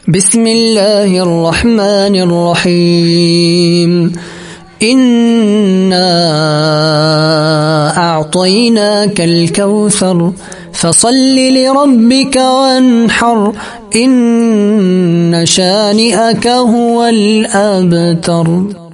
بسم الله الرحمن الرحيم إنا أعطيناك الكوثر فصل لربك وانحر إن شانئك هو الأبتر.